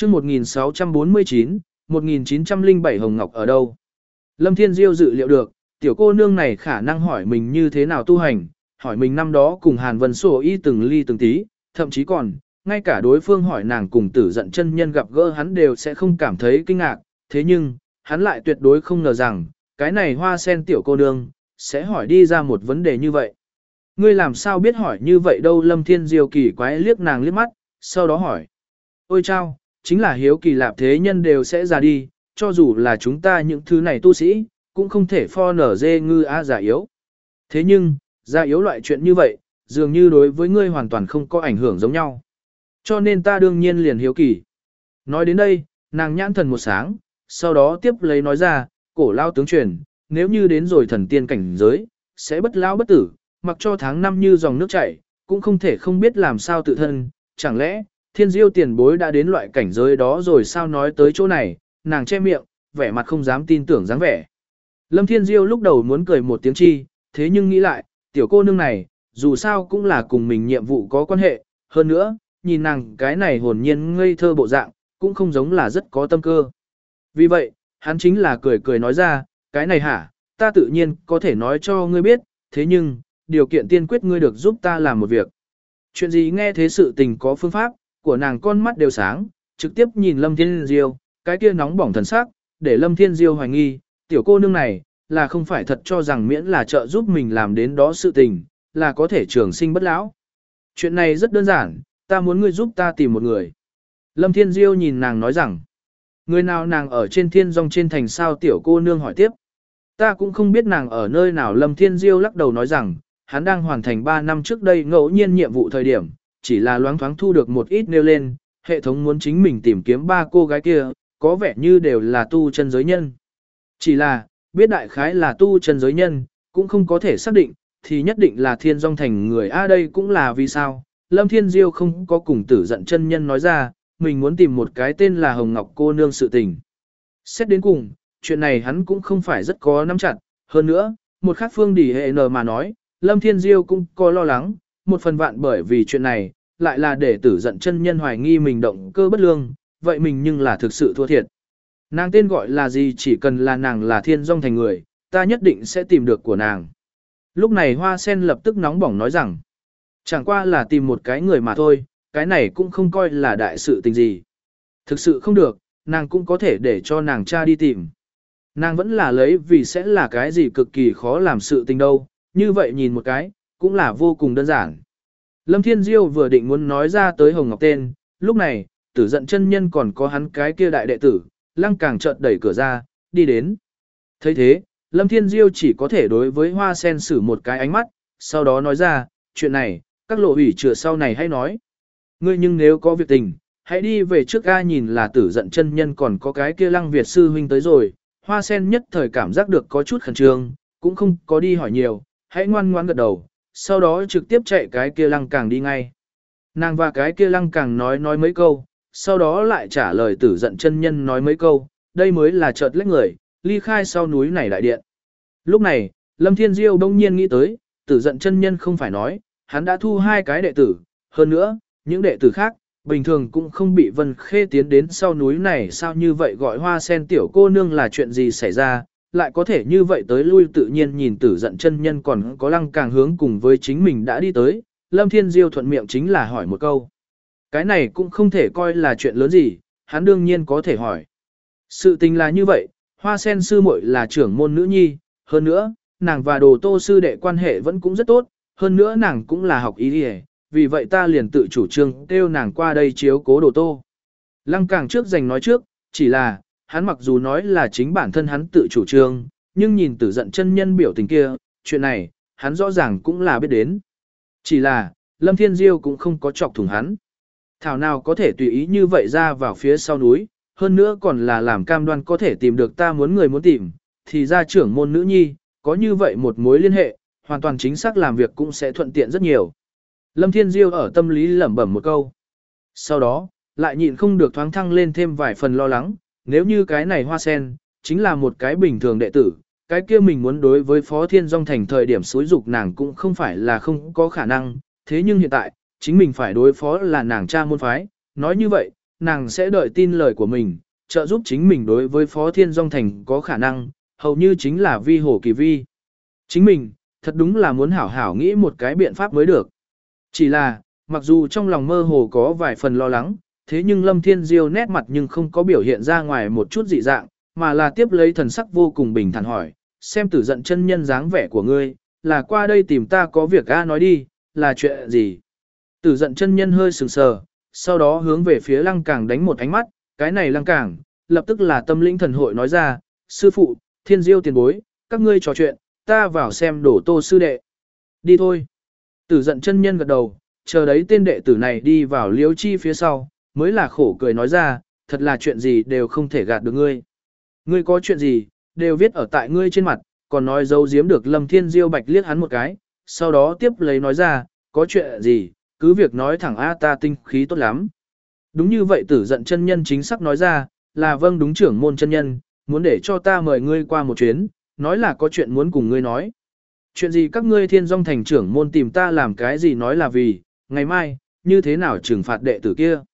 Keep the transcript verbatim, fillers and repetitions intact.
chương một nghìn sáu trăm bốn mươi chín, một nghìn chín trăm lẻ bảy Hồng Ngọc ở đâu? Lâm Thiên Diêu dự liệu được, tiểu cô nương này khả năng hỏi mình như thế nào tu hành, hỏi mình năm đó cùng Hàn Vân sổ y từng ly từng tí, thậm chí còn, ngay cả đối phương hỏi nàng cùng tử giận chân nhân gặp gỡ hắn đều sẽ không cảm thấy kinh ngạc, thế nhưng, hắn lại tuyệt đối không ngờ rằng, cái này hoa sen tiểu cô nương, sẽ hỏi đi ra một vấn đề như vậy. Ngươi làm sao biết hỏi như vậy đâu? Lâm Thiên Diêu kỳ quái liếc nàng liếc mắt, sau đó hỏi. Ôi chao, chính là hiếu kỳ lạp thế nhân đều sẽ ra đi, cho dù là chúng ta những thứ này tu sĩ, cũng không thể pho nở dê ngư á giả yếu. Thế nhưng, giả yếu loại chuyện như vậy, dường như đối với ngươi hoàn toàn không có ảnh hưởng giống nhau. Cho nên ta đương nhiên liền hiếu kỳ. Nói đến đây, nàng nhãn thần một sáng, sau đó tiếp lấy nói ra, cổ lao tướng truyền, nếu như đến rồi thần tiên cảnh giới, sẽ bất lao bất tử, mặc cho tháng năm như dòng nước chảy, cũng không thể không biết làm sao tự thân, chẳng lẽ, thiên diêu tiền bối đã đến loại cảnh giới đó rồi sao? Nói tới chỗ này, nàng che miệng, vẻ mặt không dám tin tưởng dáng vẻ. Lâm Thiên Diêu lúc đầu muốn cười một tiếng chi, thế nhưng nghĩ lại, tiểu cô nương này, dù sao cũng là cùng mình nhiệm vụ có quan hệ, hơn nữa, nhìn nàng cái này hồn nhiên ngây thơ bộ dạng, cũng không giống là rất có tâm cơ. Vì vậy, hắn chính là cười cười nói ra, cái này hả, ta tự nhiên có thể nói cho ngươi biết, thế nhưng, điều kiện tiên quyết ngươi được giúp ta làm một việc. Chuyện gì? Nghe thế sự tình có phương pháp, của nàng con mắt đều sáng, trực tiếp nhìn Lâm Thiên Diêu, cái kia nóng bỏng thần sắc, để Lâm Thiên Diêu hoài nghi, tiểu cô nương này, là không phải thật cho rằng miễn là trợ giúp mình làm đến đó sự tình, là có thể trường sinh bất lão. Chuyện này rất đơn giản, ta muốn ngươi giúp ta tìm một người. Lâm Thiên Diêu nhìn nàng nói rằng, người nào? Nàng ở trên thiên dòng trên thành sao? Tiểu cô nương hỏi tiếp. Ta cũng không biết nàng ở nơi nào. Lâm Thiên Diêu lắc đầu nói rằng, hắn đang hoàn thành ba năm trước đây ngẫu nhiên nhiệm vụ thời điểm, chỉ là loáng thoáng thu được một ít nêu lên, hệ thống muốn chính mình tìm kiếm ba cô gái kia, có vẻ như đều là tu chân giới nhân. Chỉ là, biết đại khái là tu chân giới nhân, cũng không có thể xác định, thì nhất định là thiên dòng thành người. A đây cũng là vì sao, Lâm Thiên Diêu không có cùng tử giận chân nhân nói ra, mình muốn tìm một cái tên là Hồng Ngọc cô nương sự tình. Xét đến cùng, chuyện này hắn cũng không phải rất có nắm chặt, hơn nữa, một khác phương đỉ hệ nờ mà nói, Lâm Thiên Diêu cũng có lo lắng, một phần vạn bởi vì chuyện này, lại là để tử giận chân nhân hoài nghi mình động cơ bất lương, vậy mình nhưng là thực sự thua thiệt. Nàng tên gọi là gì? Chỉ cần là nàng là thiên dòng thành người, ta nhất định sẽ tìm được của nàng. Lúc này Hoa Sen lập tức nóng bỏng nói rằng, chẳng qua là tìm một cái người mà thôi, cái này cũng không coi là đại sự tình gì. Thực sự không được, nàng cũng có thể để cho nàng cha đi tìm. Nàng vẫn là lấy vì sẽ là cái gì cực kỳ khó làm sự tình đâu, như vậy nhìn một cái, cũng là vô cùng đơn giản. Lâm Thiên Diêu vừa định muốn nói ra tới Hồng Ngọc tên, lúc này, tử giận chân nhân còn có hắn cái kia đại đệ tử, Lăng Càng chợt đẩy cửa ra, đi đến. Thấy thế, Lâm Thiên Diêu chỉ có thể đối với Hoa Sen sử một cái ánh mắt, sau đó nói ra, chuyện này, các lộ ủy chữa sau này hãy nói. Ngươi nhưng nếu có việc tình, hãy đi về trước ga. Nhìn là tử giận chân nhân còn có cái kia Lăng Việt sư huynh tới rồi, Hoa Sen nhất thời cảm giác được có chút khẩn trương, cũng không có đi hỏi nhiều, hãy ngoan ngoãn gật đầu, sau đó trực tiếp chạy cái kia Lăng Càng đi ngay. Nàng và cái kia Lăng Càng nói nói mấy câu, sau đó lại trả lời tử giận chân nhân nói mấy câu, đây mới là chợt lách người, ly khai sau núi này đại điện. Lúc này, Lâm Thiên Diêu đông nhiên nghĩ tới, tử giận chân nhân không phải nói, hắn đã thu hai cái đệ tử, hơn nữa, những đệ tử khác, bình thường cũng không bị Vân Khê tiến đến sau núi này sao? Như vậy gọi Hoa Sen tiểu cô nương là chuyện gì xảy ra, lại có thể như vậy tới lui tự nhiên. Nhìn tử giận chân nhân còn có Lăng Càng hướng cùng với chính mình đã đi tới, Lâm Thiên Diêu thuận miệng chính là hỏi một câu. Cái này cũng không thể coi là chuyện lớn gì, hắn đương nhiên có thể hỏi. Sự tình là như vậy, Hoa Sen sư muội là trưởng môn nữ nhi, hơn nữa, nàng và Đồ Tô sư đệ quan hệ vẫn cũng rất tốt, hơn nữa nàng cũng là học y y, vì vậy ta liền tự chủ trương kêu nàng qua đây chiếu cố Đồ Tô. Lăng Càng trước dành nói trước, chỉ là, hắn mặc dù nói là chính bản thân hắn tự chủ trương, nhưng nhìn tử giận chân nhân biểu tình kia, chuyện này, hắn rõ ràng cũng là biết đến. Chỉ là, Lâm Thiên Diêu cũng không có chọc thủng hắn. Thảo nào có thể tùy ý như vậy ra vào phía sau núi, hơn nữa còn là làm cam đoan có thể tìm được ta muốn người muốn tìm, thì ra trưởng môn nữ nhi, có như vậy một mối liên hệ, hoàn toàn chính xác làm việc cũng sẽ thuận tiện rất nhiều. Lâm Thiên Diêu ở tâm lý lẩm bẩm một câu. Sau đó, lại nhịn không được thoáng thăng lên thêm vài phần lo lắng, nếu như cái này Hoa Sen, chính là một cái bình thường đệ tử, cái kia mình muốn đối với Phó Thiên Dung thành thời điểm xúi dục nàng cũng không phải là không có khả năng, thế nhưng hiện tại, chính mình phải đối phó là nàng cha môn phái, nói như vậy, nàng sẽ đợi tin lời của mình, trợ giúp chính mình đối với Phó Thiên Dung Thành có khả năng, hầu như chính là vi hồ kỳ vi. Chính mình, thật đúng là muốn hảo hảo nghĩ một cái biện pháp mới được. Chỉ là, mặc dù trong lòng mơ hồ có vài phần lo lắng, thế nhưng Lâm Thiên Diêu nét mặt nhưng không có biểu hiện ra ngoài một chút dị dạng, mà là tiếp lấy thần sắc vô cùng bình thản hỏi, xem Tử Giận chân nhân dáng vẻ của ngươi, là qua đây tìm ta có việc a nói đi, là chuyện gì? Tử Giận chân nhân hơi sừng sờ, sau đó hướng về phía Lăng Càng đánh một ánh mắt, cái này Lăng Càng, lập tức là tâm linh thần hội nói ra, sư phụ, Thiên Diêu tiền bối, các ngươi trò chuyện, ta vào xem đổ Tô sư đệ. Đi thôi. Tử Giận chân nhân gật đầu, chờ đấy tên đệ tử này đi vào Liễu Chi phía sau, mới là khổ cười nói ra, thật là chuyện gì đều không thể gạt được ngươi. Ngươi có chuyện gì, đều viết ở tại ngươi trên mặt, còn nói giấu giếm được Lâm Thiên Diêu bạch liếc hắn một cái, sau đó tiếp lấy nói ra, có chuyện gì, cứ việc nói thẳng a ta tinh khí tốt lắm. Đúng như vậy Tử Giận chân nhân chính xác nói ra, là vâng đúng trưởng môn chân nhân, muốn để cho ta mời ngươi qua một chuyến, nói là có chuyện muốn cùng ngươi nói. Chuyện gì các ngươi Thiên Dung thành trưởng môn tìm ta làm cái gì nói là vì, ngày mai, như thế nào trừng phạt đệ tử kia.